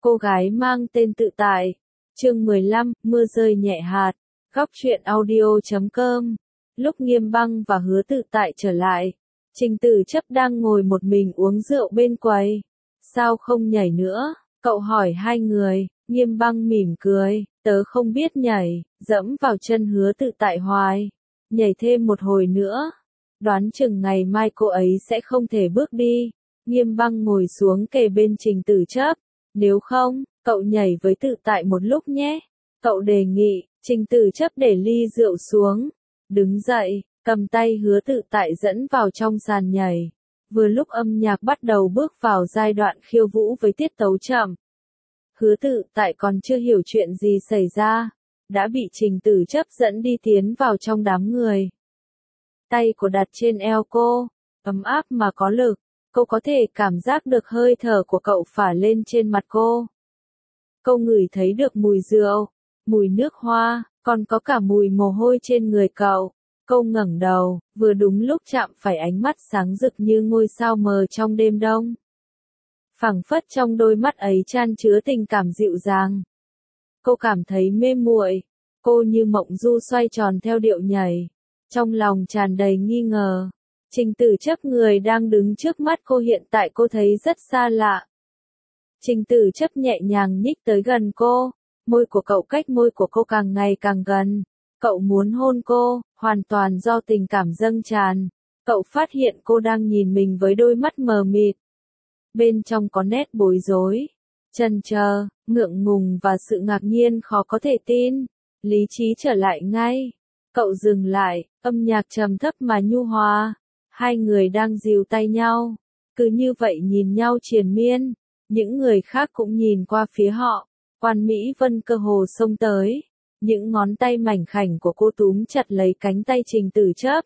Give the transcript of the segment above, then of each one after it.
Cô gái mang tên Tự Tại. Chương 15, mưa rơi nhẹ hạt. Góc truyện audio.com. Lúc Nghiêm Băng và Hứa Tự Tại trở lại, Trình Tử Chấp đang ngồi một mình uống rượu bên quầy. Sao không nhảy nữa? Cậu hỏi hai người. Nghiêm Băng mỉm cười. Tớ không biết nhảy, dẫm vào chân Hứa Tự Tại hoài. Nhảy thêm một hồi nữa. Đoán chừng ngày mai cô ấy sẽ không thể bước đi. Nghiêm Băng ngồi xuống kề bên Trình Tử Chấp. Nếu không, cậu nhảy với Tự Tại một lúc nhé. Cậu đề nghị. Trình Tử Chấp để ly rượu xuống. Đứng dậy, cầm tay Hứa Tự Tại dẫn vào trong sàn nhảy. Vừa lúc âm nhạc bắt đầu bước vào giai đoạn khiêu vũ với tiết tấu chậm. Hứa Tự Tại còn chưa hiểu chuyện gì xảy ra, đã bị Trình Tử Chấp dẫn đi tiến vào trong đám người. Tay cô đặt trên eo cô, ấm áp mà có lực, cô có thể cảm giác được hơi thở của cậu phả lên trên mặt cô. Cô ngửi thấy được mùi rượu, mùi nước hoa, còn có cả mùi mồ hôi trên người cậu. Cô ngẩng đầu, vừa đúng lúc chạm phải ánh mắt sáng rực như ngôi sao mờ trong đêm đông. Phảng phất trong đôi mắt ấy chan chứa tình cảm dịu dàng. Cô cảm thấy mê muội, cô như mộng du xoay tròn theo điệu nhảy, trong lòng tràn đầy nghi ngờ. Trình Tử Chấp người đang đứng trước mắt cô hiện tại cô thấy rất xa lạ. Trình Tử Chấp nhẹ nhàng nhích tới gần cô, môi của cậu cách môi của cô càng ngày càng gần. Cậu muốn hôn cô, hoàn toàn do tình cảm dâng tràn. Cậu phát hiện cô đang nhìn mình với đôi mắt mờ mịt. Bên trong có nét bối rối, chần chờ, ngượng ngùng và sự ngạc nhiên khó có thể tin. Lý trí trở lại ngay. Cậu dừng lại, âm nhạc trầm thấp mà nhu hòa. Hai người đang dìu tay nhau. Cứ như vậy nhìn nhau triền miên. Những người khác cũng nhìn qua phía họ. Quan Mỹ Vân cơ hồ xông tới. Những ngón tay mảnh khảnh của cô túm chặt lấy cánh tay Trình Tử Chấp.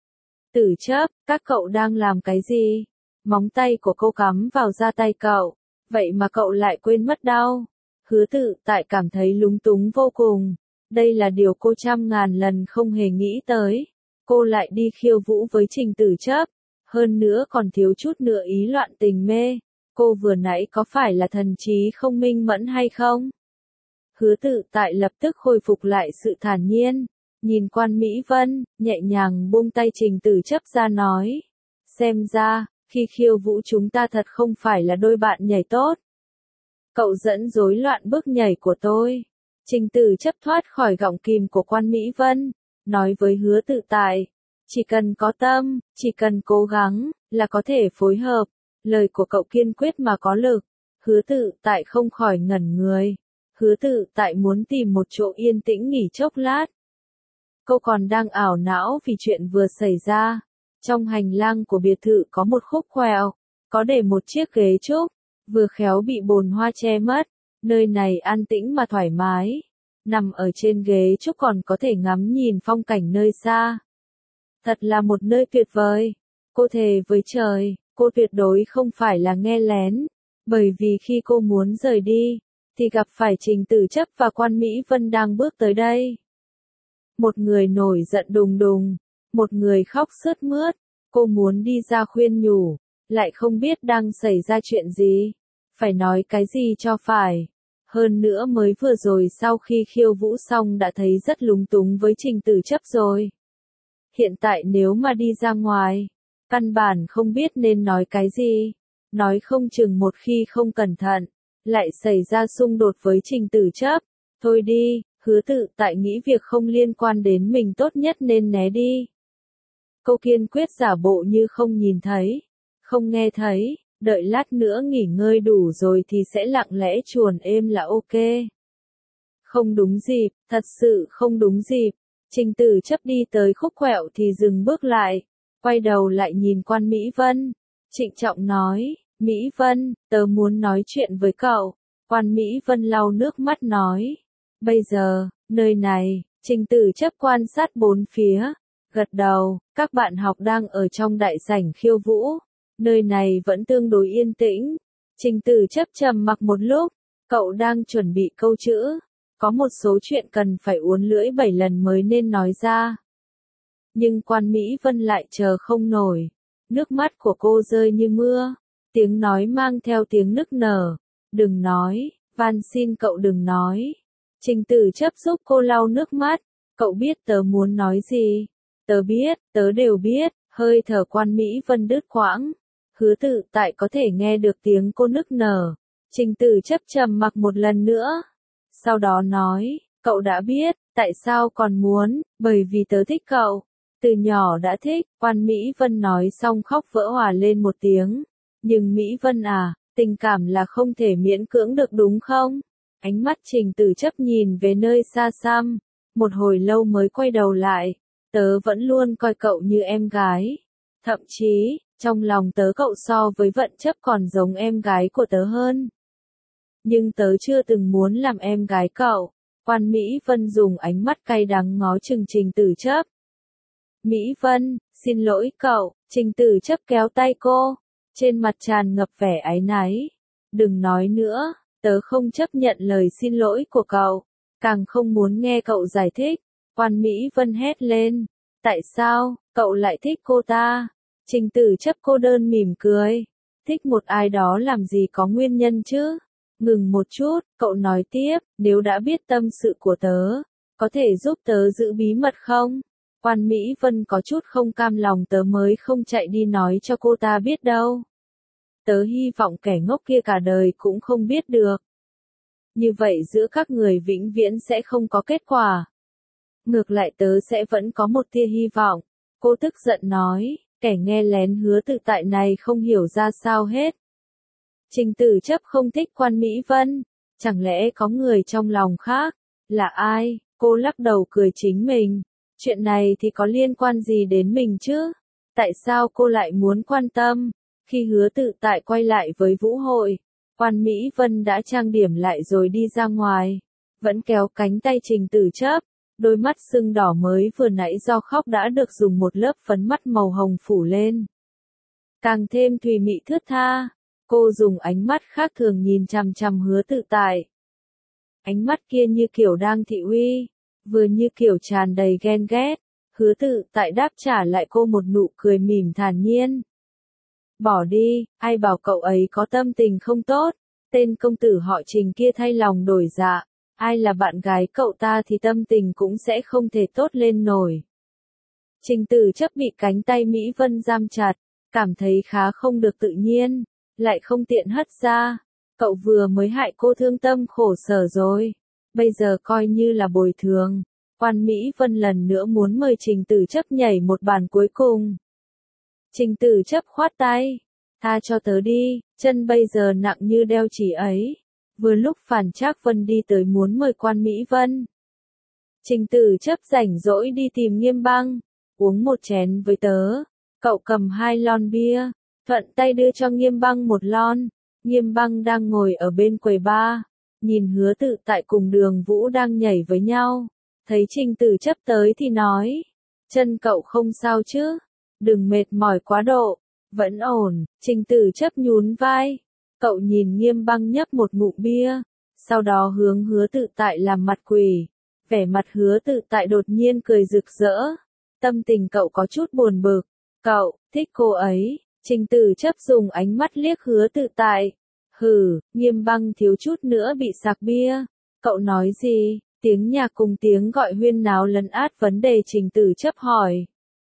Tử Chấp, các cậu đang làm cái gì? Móng tay của cô cắm vào da tay cậu. Vậy mà cậu lại quên mất đau. Hứa Tự Tại cảm thấy lúng túng vô cùng. Đây là điều cô trăm ngàn lần không hề nghĩ tới. Cô lại đi khiêu vũ với Trình Tử Chấp. Hơn nữa còn thiếu chút nữa ý loạn tình mê. Cô vừa nãy có phải là thần trí không minh mẫn hay không? Hứa Tự Tại lập tức khôi phục lại sự thản nhiên. Nhìn Quan Mỹ Vân, nhẹ nhàng buông tay Trình Tử Chấp ra nói. Xem ra, khi khiêu vũ chúng ta thật không phải là đôi bạn nhảy tốt. Cậu dẫn rối loạn bước nhảy của tôi. Trình Tử Chấp thoát khỏi gọng kìm của Quan Mỹ Vân, nói với Hứa Tự Tại. Chỉ cần có tâm, chỉ cần cố gắng, là có thể phối hợp. Lời của cậu kiên quyết mà có lực. Hứa Tự Tại không khỏi ngẩn người. Hứa Tự Tại muốn tìm một chỗ yên tĩnh nghỉ chốc lát. Cô còn đang ảo não vì chuyện vừa xảy ra. Trong hành lang của biệt thự có một khúc quẹo, có để một chiếc ghế trúc, vừa khéo bị bồn hoa che mất. Nơi này an tĩnh mà thoải mái. Nằm ở trên ghế trúc còn có thể ngắm nhìn phong cảnh nơi xa. Thật là một nơi tuyệt vời. Cô thề với trời, cô tuyệt đối không phải là nghe lén. Bởi vì khi cô muốn rời đi, thì gặp phải Trình Tử Chấp và Quan Mỹ Vân đang bước tới đây. Một người nổi giận đùng đùng, một người khóc sướt mướt. Cô muốn đi ra khuyên nhủ, lại không biết đang xảy ra chuyện gì, phải nói cái gì cho phải. Hơn nữa mới vừa rồi sau khi khiêu vũ xong đã thấy rất lúng túng với Trình Tử Chấp rồi. Hiện tại nếu mà đi ra ngoài, căn bản không biết nên nói cái gì. Nói không chừng một khi không cẩn thận, lại xảy ra xung đột với Trình Tử Chấp. Thôi đi, Hứa Tự Tại nghĩ việc không liên quan đến mình tốt nhất nên né đi. Cô kiên quyết giả bộ như không nhìn thấy, không nghe thấy, đợi lát nữa nghỉ ngơi đủ rồi thì sẽ lặng lẽ chuồn êm là ok. Không đúng dịp, thật sự không đúng dịp. Trình Tử Chấp đi tới khúc quẹo thì dừng bước lại, quay đầu lại nhìn Quan Mỹ Vân. Trịnh trọng nói, Mỹ Vân, tớ muốn nói chuyện với cậu. Quan Mỹ Vân lau nước mắt nói. Bây giờ, nơi này, Trình Tử Chấp quan sát bốn phía. Gật đầu, các bạn học đang ở trong đại sảnh khiêu vũ. Nơi này vẫn tương đối yên tĩnh. Trình Tử Chấp trầm mặc một lúc. Cậu đang chuẩn bị câu chữ. Có một số chuyện cần phải uốn lưỡi 7 lần mới nên nói ra. Nhưng Quan Mỹ Vân lại chờ không nổi. Nước mắt của cô rơi như mưa. Tiếng nói mang theo tiếng nức nở. Đừng nói, van xin cậu đừng nói. Trình Tử Chấp giúp cô lau nước mắt, cậu biết tớ muốn nói gì. Tớ biết, tớ đều biết, hơi thở Quan Mỹ Vân đứt quãng. Hứa Tự Tại có thể nghe được tiếng cô nức nở. Trình Tử Chấp trầm mặc một lần nữa. Sau đó nói, cậu đã biết, tại sao còn muốn, bởi vì tớ thích cậu. Từ nhỏ đã thích, Quan Mỹ Vân nói xong khóc vỡ òa lên một tiếng. Nhưng Mỹ Vân à, tình cảm là không thể miễn cưỡng được đúng không? Ánh mắt Trình Tử Chấp nhìn về nơi xa xăm, một hồi lâu mới quay đầu lại. Tớ vẫn luôn coi cậu như em gái. Thậm chí, trong lòng tớ cậu so với Vận Chấp còn giống em gái của tớ hơn. Nhưng tớ chưa từng muốn làm em gái cậu. Quan Mỹ Vân dùng ánh mắt cay đắng ngó chừng Trình Tử Chấp. Mỹ Vân, xin lỗi cậu, Trình Tử Chấp kéo tay cô, trên mặt tràn ngập vẻ áy náy. Đừng nói nữa, tớ không chấp nhận lời xin lỗi của cậu, càng không muốn nghe cậu giải thích. Quan Mỹ Vân hét lên, tại sao, cậu lại thích cô ta? Trình Tử Chấp cô đơn mỉm cười, thích một ai đó làm gì có nguyên nhân chứ? Ngừng một chút, cậu nói tiếp, nếu đã biết tâm sự của tớ, có thể giúp tớ giữ bí mật không? Quan Mỹ Vân có chút không cam lòng, tớ mới không chạy đi nói cho cô ta biết đâu. Tớ hy vọng kẻ ngốc kia cả đời cũng không biết được. Như vậy giữa các người vĩnh viễn sẽ không có kết quả. Ngược lại tớ sẽ vẫn có một tia hy vọng. Cô tức giận nói, kẻ nghe lén Hứa Tự Tại này không hiểu ra sao hết. Trình Tử Chấp không thích Quan Mỹ Vân, chẳng lẽ có người trong lòng khác? Là ai? Cô lắc đầu cười chính mình. Chuyện này thì có liên quan gì đến mình chứ? Tại sao cô lại muốn quan tâm? Khi Hứa Tự Tại quay lại với vũ hội, Quan Mỹ Vân đã trang điểm lại rồi đi ra ngoài, vẫn kéo cánh tay Trình Tử Chấp, đôi mắt sưng đỏ mới vừa nãy do khóc đã được dùng một lớp phấn mắt màu hồng phủ lên. Càng thêm thùy mị thướt tha, cô dùng ánh mắt khác thường nhìn chằm chằm Hứa Tự Tại. Ánh mắt kia như kiểu đang thị uy, vừa như kiểu tràn đầy ghen ghét. Hứa Tự Tại đáp trả lại cô một nụ cười mỉm thản nhiên. Bỏ đi, ai bảo cậu ấy có tâm tình không tốt, tên công tử họ Trình kia thay lòng đổi dạ, ai là bạn gái cậu ta thì tâm tình cũng sẽ không thể tốt lên nổi. Trình Tử Chấp bị cánh tay Mỹ Vân giam chặt, cảm thấy khá không được tự nhiên, lại không tiện hất ra. Cậu vừa mới hại cô thương tâm khổ sở rồi, bây giờ coi như là bồi thường. Quan Mỹ Vân lần nữa muốn mời Trình Tử Chấp nhảy một bàn cuối cùng. Trình Tử Chấp khoát tay, tha cho tớ đi, chân bây giờ nặng như đeo chỉ ấy. Vừa lúc Phản Trác Vân đi tới muốn mời Quan Mỹ Vân. Trình Tử Chấp rảnh rỗi đi tìm Nghiêm Băng, uống một chén với tớ. Cậu cầm 2 lon bia, thuận tay đưa cho Nghiêm Băng một lon. Nghiêm Băng đang ngồi ở bên quầy bar, nhìn Hứa Tự Tại cùng Đường Vũ đang nhảy với nhau. Thấy Trình Tử Chấp tới thì nói, chân cậu không sao chứ? Đừng mệt mỏi quá độ. Vẫn ổn. Trình Tử Chấp nhún vai. Cậu nhìn Nghiêm Băng nhấp một ngụm bia, sau đó hướng Hứa Tự Tại làm mặt quỷ. Vẻ mặt Hứa Tự Tại đột nhiên cười rực rỡ. Tâm tình cậu có chút buồn bực. Cậu thích cô ấy. Trình Tử Chấp dùng ánh mắt liếc Hứa Tự Tại. Hừ, Nghiêm Băng thiếu chút nữa bị sặc bia. Cậu nói gì? Tiếng nhạc cùng tiếng gọi huyên náo lấn át vấn đề. Trình Tử Chấp hỏi.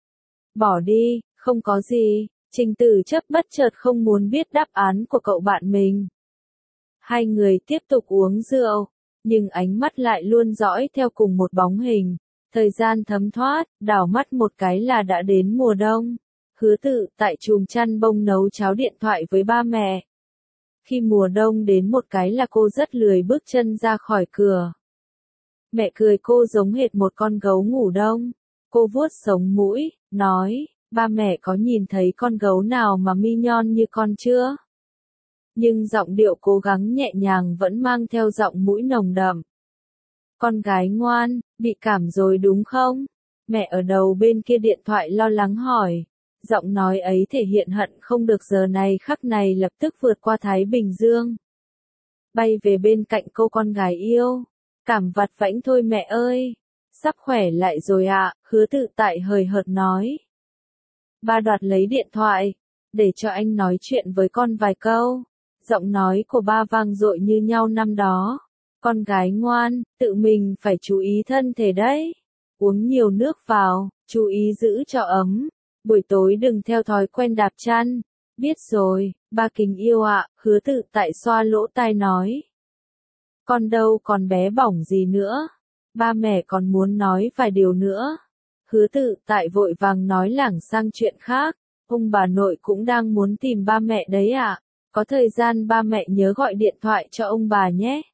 Bỏ đi, không có gì. Trình Tử Chấp bất chợt không muốn biết đáp án của cậu bạn mình. Hai người tiếp tục uống rượu, nhưng ánh mắt lại luôn dõi theo cùng một bóng hình. Thời gian thấm thoát, đảo mắt một cái là đã đến mùa đông. Hứa Tự Tại chùm chăn bông nấu cháo điện thoại với ba mẹ. Khi mùa đông đến một cái là cô rất lười bước chân ra khỏi cửa. Mẹ cười cô giống hệt một con gấu ngủ đông. Cô vuốt sống mũi, nói, ba mẹ có nhìn thấy con gấu nào mà mi nhon như con chưa? Nhưng giọng điệu cố gắng nhẹ nhàng vẫn mang theo giọng mũi nồng đậm. Con gái ngoan, bị cảm rồi đúng không? Mẹ ở đầu bên kia điện thoại lo lắng hỏi. Giọng nói ấy thể hiện hận không được giờ này khắc này lập tức vượt qua Thái Bình Dương. Bay về bên cạnh cô con gái yêu. Cảm vặt vãnh thôi mẹ ơi. Sắp khỏe lại rồi ạ, Hứa Tự Tại hời hợt nói. Ba đoạt lấy điện thoại, để cho anh nói chuyện với con vài câu. Giọng nói của ba vang dội như nhau năm đó. Con gái ngoan, tự mình phải chú ý thân thể đấy. Uống nhiều nước vào, chú ý giữ cho ấm. Buổi tối đừng theo thói quen đạp chăn. Biết rồi, ba Kính yêu ạ, Hứa Tự Tại xoa lỗ tai nói. Con đâu còn bé bỏng gì nữa. Ba mẹ còn muốn nói vài điều nữa. Hứa Tự Tại vội vàng nói lảng sang chuyện khác. Ông bà nội cũng đang muốn tìm ba mẹ đấy ạ. Có thời gian ba mẹ nhớ gọi điện thoại cho ông bà nhé.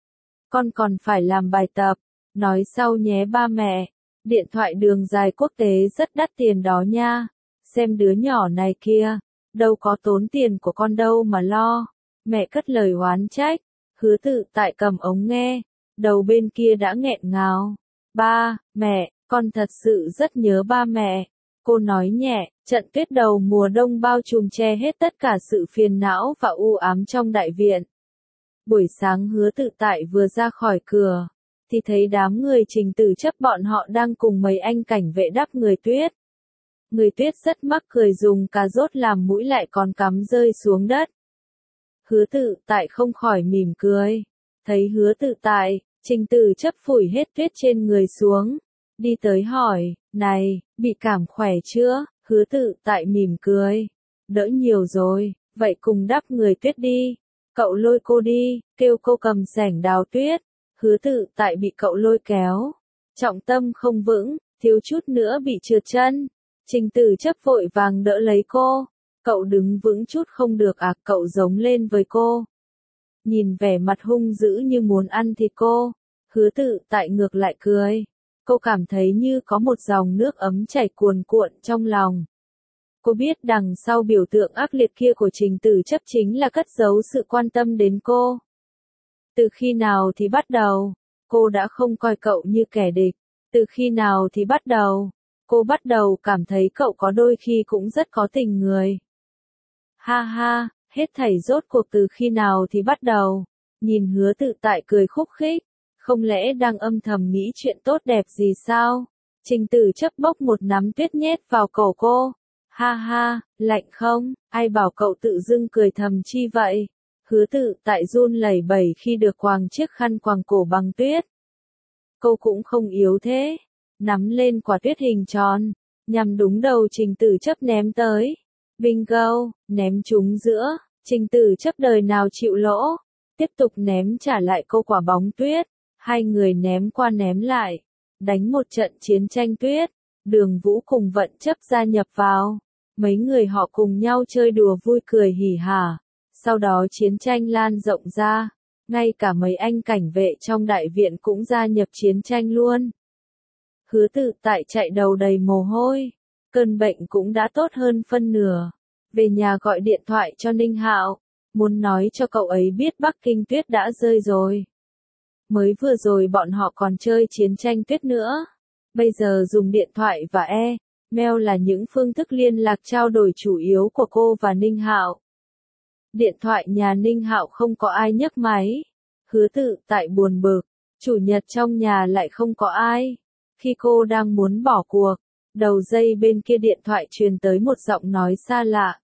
Con còn phải làm bài tập. Nói sau nhé ba mẹ. Điện thoại đường dài quốc tế rất đắt tiền đó nha. Xem đứa nhỏ này kia. Đâu có tốn tiền của con đâu mà lo. Mẹ cất lời oán trách. Hứa Tự Tại cầm ống nghe. Đầu bên kia đã nghẹn ngào. Ba, mẹ, con thật sự rất nhớ ba mẹ. Cô nói nhẹ, trận tuyết đầu mùa đông bao trùm che hết tất cả sự phiền não và u ám trong đại viện. Buổi sáng Hứa Tự Tại vừa ra khỏi cửa, thì thấy đám người Trình Tử Chấp bọn họ đang cùng mấy anh cảnh vệ đắp người tuyết. Người tuyết rất mắc cười dùng cà rốt làm mũi lại còn cắm rơi xuống đất. Hứa Tự Tại không khỏi mỉm cười. Thấy Hứa Tự Tại, Trình Tử Chấp phủi hết tuyết trên người xuống. Đi tới hỏi, này, bị cảm khỏe chưa? Hứa Tự Tại mỉm cười. Đỡ nhiều rồi, vậy cùng đắp người tuyết đi. Cậu lôi cô đi, kêu cô cầm xẻng đào tuyết. Hứa Tự Tại bị cậu lôi kéo. Trọng tâm không vững, thiếu chút nữa bị trượt chân. Trình Tử Chấp vội vàng đỡ lấy cô. Cậu đứng vững chút không được à, cậu giống lên với cô. Nhìn vẻ mặt hung dữ như muốn ăn thịt cô. Hứa Tự Tại ngược lại cười. Cô cảm thấy như có một dòng nước ấm chảy cuồn cuộn trong lòng. Cô biết đằng sau biểu tượng ác liệt kia của Trình Tử Chấp chính là cất giấu sự quan tâm đến cô. Từ khi nào thì bắt đầu, cô đã không coi cậu như kẻ địch. Từ khi nào thì bắt đầu, cô bắt đầu cảm thấy cậu có đôi khi cũng rất có tình người. Ha ha, hết thảy rốt cuộc từ khi nào thì bắt đầu. Nhìn Hứa Tự Tại cười khúc khích. Không lẽ đang âm thầm nghĩ chuyện tốt đẹp gì sao? Trình Tử Chấp bốc một nắm tuyết nhét vào cổ cô. Ha ha, lạnh không? Ai bảo cậu tự dưng cười thầm chi vậy? Hứa Tự Tại run lẩy bẩy khi được quàng chiếc khăn quàng cổ bằng tuyết. Cô cũng không yếu thế. Nắm lên quả tuyết hình tròn, nhằm đúng đầu Trình Tử Chấp ném tới. Bingo, ném trúng giữa. Trình Tử Chấp đời nào chịu lỗ. Tiếp tục ném trả lại cô quả bóng tuyết. Hai người ném qua ném lại, đánh một trận chiến tranh tuyết. Đường Vũ cùng Vận Chấp gia nhập vào. Mấy người họ cùng nhau chơi đùa vui cười hỉ hả. Sau đó chiến tranh lan rộng ra. Ngay cả mấy anh cảnh vệ trong đại viện cũng gia nhập chiến tranh luôn. Hứa Tự Tại chạy đầu đầy mồ hôi. Cơn bệnh cũng đã tốt hơn phân nửa. Về nhà gọi điện thoại cho Ninh Hạo. Muốn nói cho cậu ấy biết Bắc Kinh tuyết đã rơi rồi. Mới vừa rồi bọn họ còn chơi chiến tranh tuyết nữa. Bây giờ dùng điện thoại và email là những phương thức liên lạc trao đổi chủ yếu của cô và Ninh Hạo. Điện thoại nhà Ninh Hạo không có ai nhấc máy. Hứa Tự Tại buồn bực. Chủ nhật trong nhà lại không có ai. Khi cô đang muốn bỏ cuộc, đầu dây bên kia điện thoại truyền tới một giọng nói xa lạ.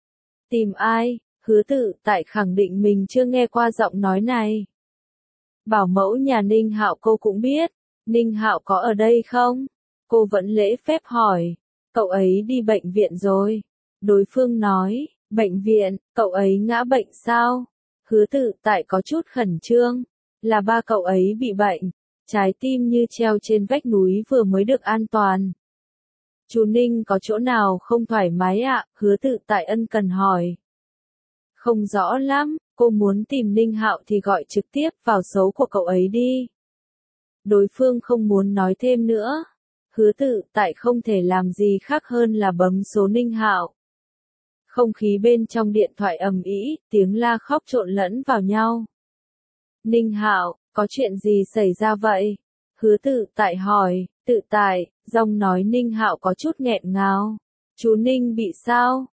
Tìm ai? Hứa Tự Tại khẳng định mình chưa nghe qua giọng nói này. Bảo mẫu nhà Ninh Hạo cô cũng biết. Ninh Hạo có ở đây không? Cô vẫn lễ phép hỏi. Cậu ấy đi bệnh viện rồi. Đối phương nói, bệnh viện, cậu ấy ngã bệnh sao? Hứa Tự Tại có chút khẩn trương. Là ba cậu ấy bị bệnh. Trái tim như treo trên vách núi vừa mới được an toàn. Chú Ninh có chỗ nào không thoải mái ạ? Hứa Tự Tại ân cần hỏi. Không rõ lắm, cô muốn tìm Ninh Hạo thì gọi trực tiếp vào số của cậu ấy đi. Đối phương không muốn nói thêm nữa. Hứa Tự Tại không thể làm gì khác hơn là bấm số Ninh Hạo. Không khí bên trong điện thoại ầm ĩ, tiếng la khóc trộn lẫn vào nhau. Ninh Hạo, có chuyện gì xảy ra vậy? Hứa Tự Tại hỏi. Tự Tại, giọng nói Ninh Hạo có chút nghẹn ngào. Chú Ninh bị sao?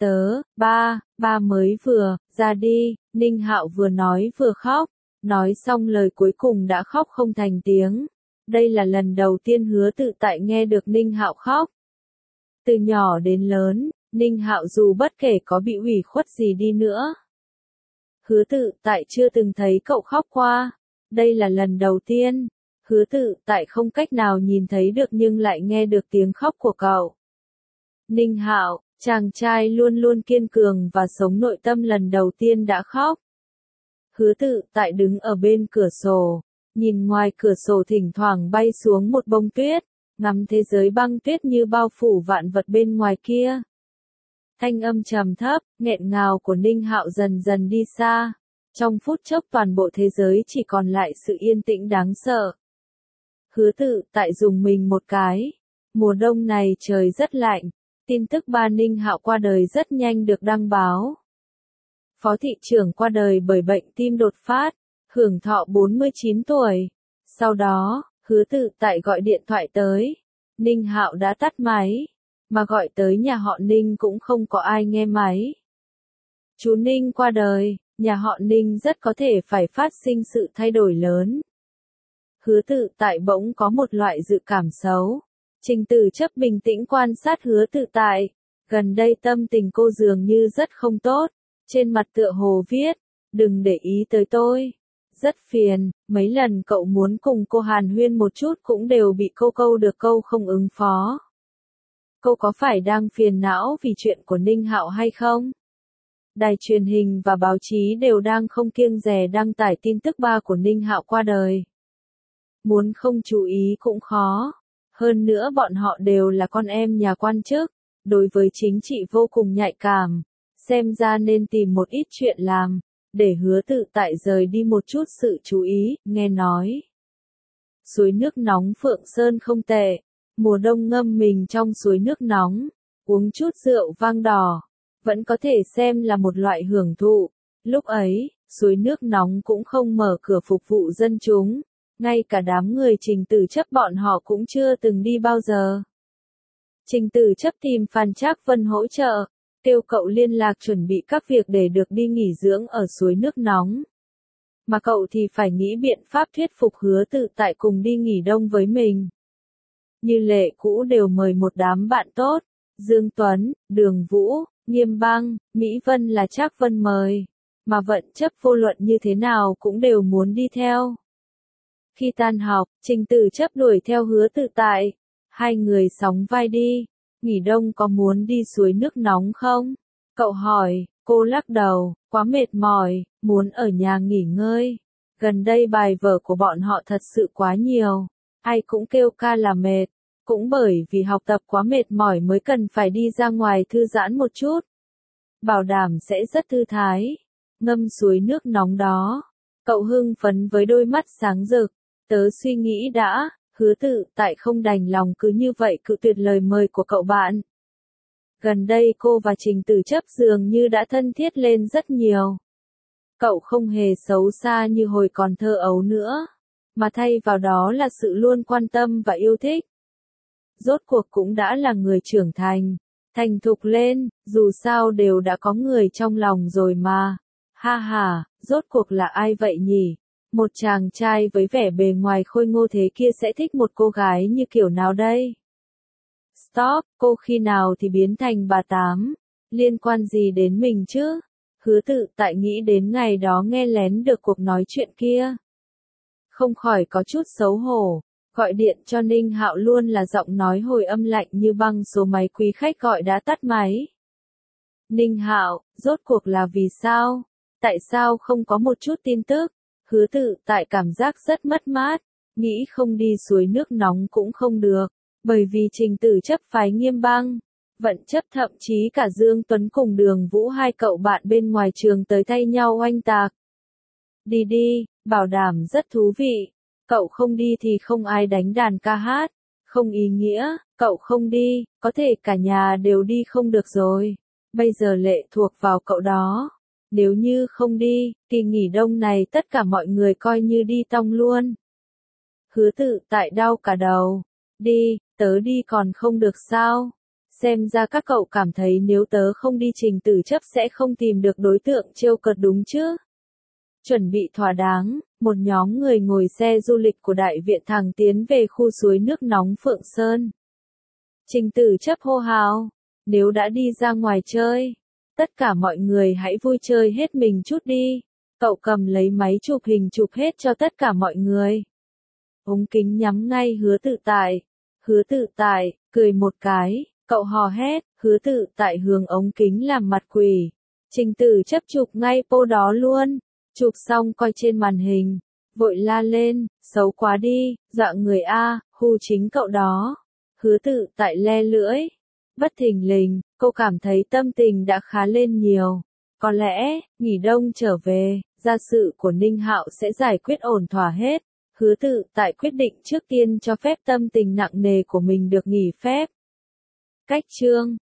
Ba mới vừa ra đi. Ninh Hạo vừa nói vừa khóc. Nói xong lời cuối cùng đã khóc không thành tiếng. Đây là lần đầu tiên Hứa Tự Tại nghe được Ninh Hạo khóc. Từ nhỏ đến lớn, Ninh Hạo dù bất kể có bị ủy khuất gì đi nữa, Hứa Tự Tại chưa từng thấy cậu khóc qua. Đây là lần đầu tiên. Hứa Tự Tại không cách nào nhìn thấy được nhưng lại nghe được tiếng khóc của cậu. Ninh Hạo, chàng trai luôn luôn kiên cường và sống nội tâm lần đầu tiên đã khóc. Hứa Tự Tại đứng ở bên cửa sổ, nhìn ngoài cửa sổ thỉnh thoảng bay xuống một bông tuyết, ngắm thế giới băng tuyết như bao phủ vạn vật bên ngoài kia. Thanh âm trầm thấp, nghẹn ngào của Ninh Hạo dần dần đi xa. Trong phút chốc toàn bộ thế giới chỉ còn lại sự yên tĩnh đáng sợ. Hứa Tự Tại dùng mình một cái. Mùa đông này trời rất lạnh. Tin tức ba Ninh Hạo qua đời rất nhanh được đăng báo. Phó thị trưởng qua đời bởi bệnh tim đột phát, hưởng thọ 49 tuổi. Sau đó, Hứa Tự Tại gọi điện thoại tới. Ninh Hạo đã tắt máy. Mà gọi tới nhà họ Ninh cũng không có ai nghe máy. Chú Ninh qua đời, nhà họ Ninh rất có thể phải phát sinh sự thay đổi lớn. Hứa Tự Tại bỗng có một loại dự cảm xấu. Trình Tử Chấp bình tĩnh quan sát Hứa Tự Tại. Gần đây tâm tình cô dường như rất không tốt. Trên mặt tựa hồ viết, đừng để ý tới tôi. Rất phiền, mấy lần cậu muốn cùng cô hàn huyên một chút cũng đều bị cô câu được câu không ứng phó. Cô có phải đang phiền não vì chuyện của Ninh Hạo hay không? Đài truyền hình và báo chí đều đang không kiêng dè đăng tải tin tức ba của Ninh Hạo qua đời. Muốn không chú ý cũng khó. Hơn nữa bọn họ đều là con em nhà quan chức, đối với chính trị vô cùng nhạy cảm. Xem ra nên tìm một ít chuyện làm, để Hứa Tự Tại rời đi một chút sự chú ý, nghe nói. Suối nước nóng Phượng Sơn không tệ. Mùa đông ngâm mình trong suối nước nóng, uống chút rượu vang đỏ, vẫn có thể xem là một loại hưởng thụ. Lúc ấy, suối nước nóng cũng không mở cửa phục vụ dân chúng, ngay cả đám người Trình Tử Chấp bọn họ cũng chưa từng đi bao giờ. Trình Tử Chấp tìm Phan Trác Vân hỗ trợ, kêu cậu liên lạc chuẩn bị các việc để được đi nghỉ dưỡng ở suối nước nóng. Mà cậu thì phải nghĩ biện pháp thuyết phục Hứa Tự Tại cùng đi nghỉ đông với mình. Như lệ cũ đều mời một đám bạn tốt, Dương Tuấn, Đường Vũ, Nghiêm Băng, Mỹ Vân là Trác Vân mời, mà Vận Chấp vô luận như thế nào cũng đều muốn đi theo. Khi tan học, Trình Tử Chấp đuổi theo Hứa Tự Tại, hai người sóng vai đi, nghỉ đông có muốn đi suối nước nóng không? Cậu hỏi, cô lắc đầu, quá mệt mỏi, muốn ở nhà nghỉ ngơi. Gần đây bài vở của bọn họ thật sự quá nhiều. Ai cũng kêu ca là mệt, cũng bởi vì học tập quá mệt mỏi mới cần phải đi ra ngoài thư giãn một chút. Bảo đảm sẽ rất thư thái. Ngâm suối nước nóng đó. Cậu hưng phấn với đôi mắt sáng rực. Tớ suy nghĩ đã, Hứa Tự Tại không đành lòng cứ như vậy cự tuyệt lời mời của cậu bạn. Gần đây cô và Trình Tử Chấp dường như đã thân thiết lên rất nhiều. Cậu không hề xấu xa như hồi còn thơ ấu nữa, mà thay vào đó là sự luôn quan tâm và yêu thích. Rốt cuộc cũng đã là người trưởng thành, thành thục lên, dù sao đều đã có người trong lòng rồi mà. Ha ha, rốt cuộc là ai vậy nhỉ? Một chàng trai với vẻ bề ngoài khôi ngô thế kia sẽ thích một cô gái như kiểu nào đây? Stop, cô khi nào thì biến thành bà Tám? Liên quan gì đến mình chứ? Hứa Tự Tại nghĩ đến ngày đó nghe lén được cuộc nói chuyện kia. Không khỏi có chút xấu hổ, gọi điện cho Ninh Hạo luôn là giọng nói hồi âm lạnh như băng, số máy quý khách gọi đã tắt máy. Ninh Hạo, rốt cuộc là vì sao? Tại sao không có một chút tin tức? Hứa Tự Tại cảm giác rất mất mát, nghĩ không đi suối nước nóng cũng không được, bởi vì Trình Tử Chấp phái Nghiêm Băng, Vận Chấp thậm chí cả Dương Tuấn cùng Đường Vũ hai cậu bạn bên ngoài trường tới thay nhau oanh tạc. Đi đi, bảo đảm rất thú vị. Cậu không đi thì không ai đánh đàn ca hát. Không ý nghĩa, cậu không đi, có thể cả nhà đều đi không được rồi. Bây giờ lệ thuộc vào cậu đó. Nếu như không đi, kỳ nghỉ đông này tất cả mọi người coi như đi tong luôn. Hứa Tự Tại đau cả đầu. Đi, tớ đi còn không được sao? Xem ra các cậu cảm thấy nếu tớ không đi Trình Tử Chấp sẽ không tìm được đối tượng trêu cợt đúng chứ? Chuẩn bị thỏa đáng, một nhóm người ngồi xe du lịch của đại viện thẳng tiến về khu suối nước nóng Phượng Sơn. Trình Tử Chấp hô hào, nếu đã đi ra ngoài chơi, tất cả mọi người hãy vui chơi hết mình chút đi, Cậu cầm lấy máy chụp hình chụp hết cho tất cả mọi người. Ống kính nhắm ngay Hứa Tự Tại. Hứa Tự Tại, cười một cái, cậu hò hét, Hứa Tự Tại hướng ống kính làm mặt quỷ. Trình Tử chấp chụp ngay pô đó luôn. Chụp xong coi trên màn hình. Vội la lên, xấu quá đi, dọa người a, hù chính cậu đó. Hứa Tự Tại le lưỡi. Bất thình lình, cô cảm thấy tâm tình đã khá lên nhiều. Có lẽ, nghỉ đông trở về, gia sự của Ninh Hạo sẽ giải quyết ổn thỏa hết. Hứa Tự Tại quyết định trước tiên cho phép tâm tình nặng nề của mình được nghỉ phép. Cách chương